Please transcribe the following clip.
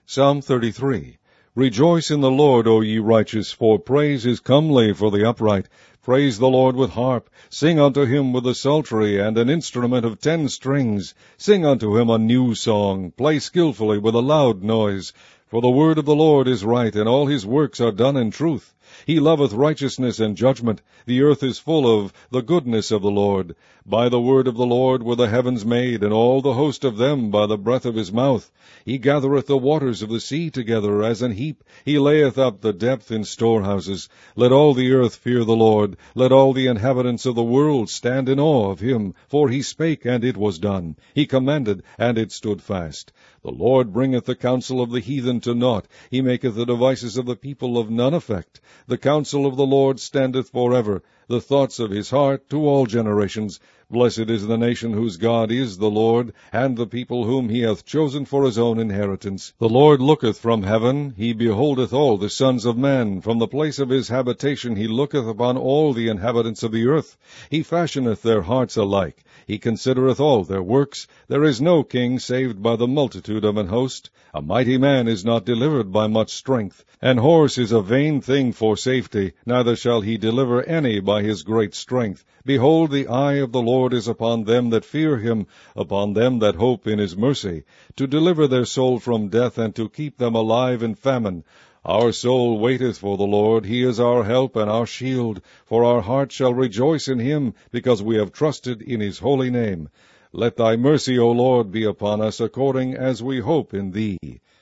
Psalm 33. Rejoice in the Lord, O ye righteous, for praise is comely for the upright. Praise the Lord with harp. Sing unto him with the psaltery, and an instrument of 10 strings. Sing unto him a new song. Play skillfully with a loud noise. For the word of the Lord is right, and all his works are done in truth. He loveth righteousness and judgment. The earth is full of the goodness of the Lord. By the word of the Lord were the heavens made, and all the host of them by the breath of his mouth. He gathereth the waters of the sea together as an heap. He layeth up the depth in storehouses. Let all the earth fear the Lord. Let all the inhabitants of the world stand in awe of him. For he spake, and it was done. He commanded, and it stood fast. The Lord bringeth the counsel of the heathen to naught. He maketh the devices of the people of none effect. The counsel of the Lord standeth forever, the thoughts of his heart to all generations. Blessed is the nation whose God is the Lord, and the people whom he hath chosen for his own inheritance. The Lord looketh from heaven, he beholdeth all the sons of men. From the place of his habitation he looketh upon all the inhabitants of the earth. He fashioneth their hearts alike. He considereth all their works. There is no king saved by the multitude of an host. A mighty man is not delivered by much strength. An horse is a vain thing for safety, neither shall he deliver any by his great strength. Behold, the eye of the Lord is upon them that fear him, upon them that hope in his mercy, to deliver their soul from death, and to keep them alive in famine. Our soul waiteth for the Lord. He is our help and our shield. For our heart shall rejoice in him, because we have trusted in his holy name. Let thy mercy, O Lord, be upon us, according as we hope in thee.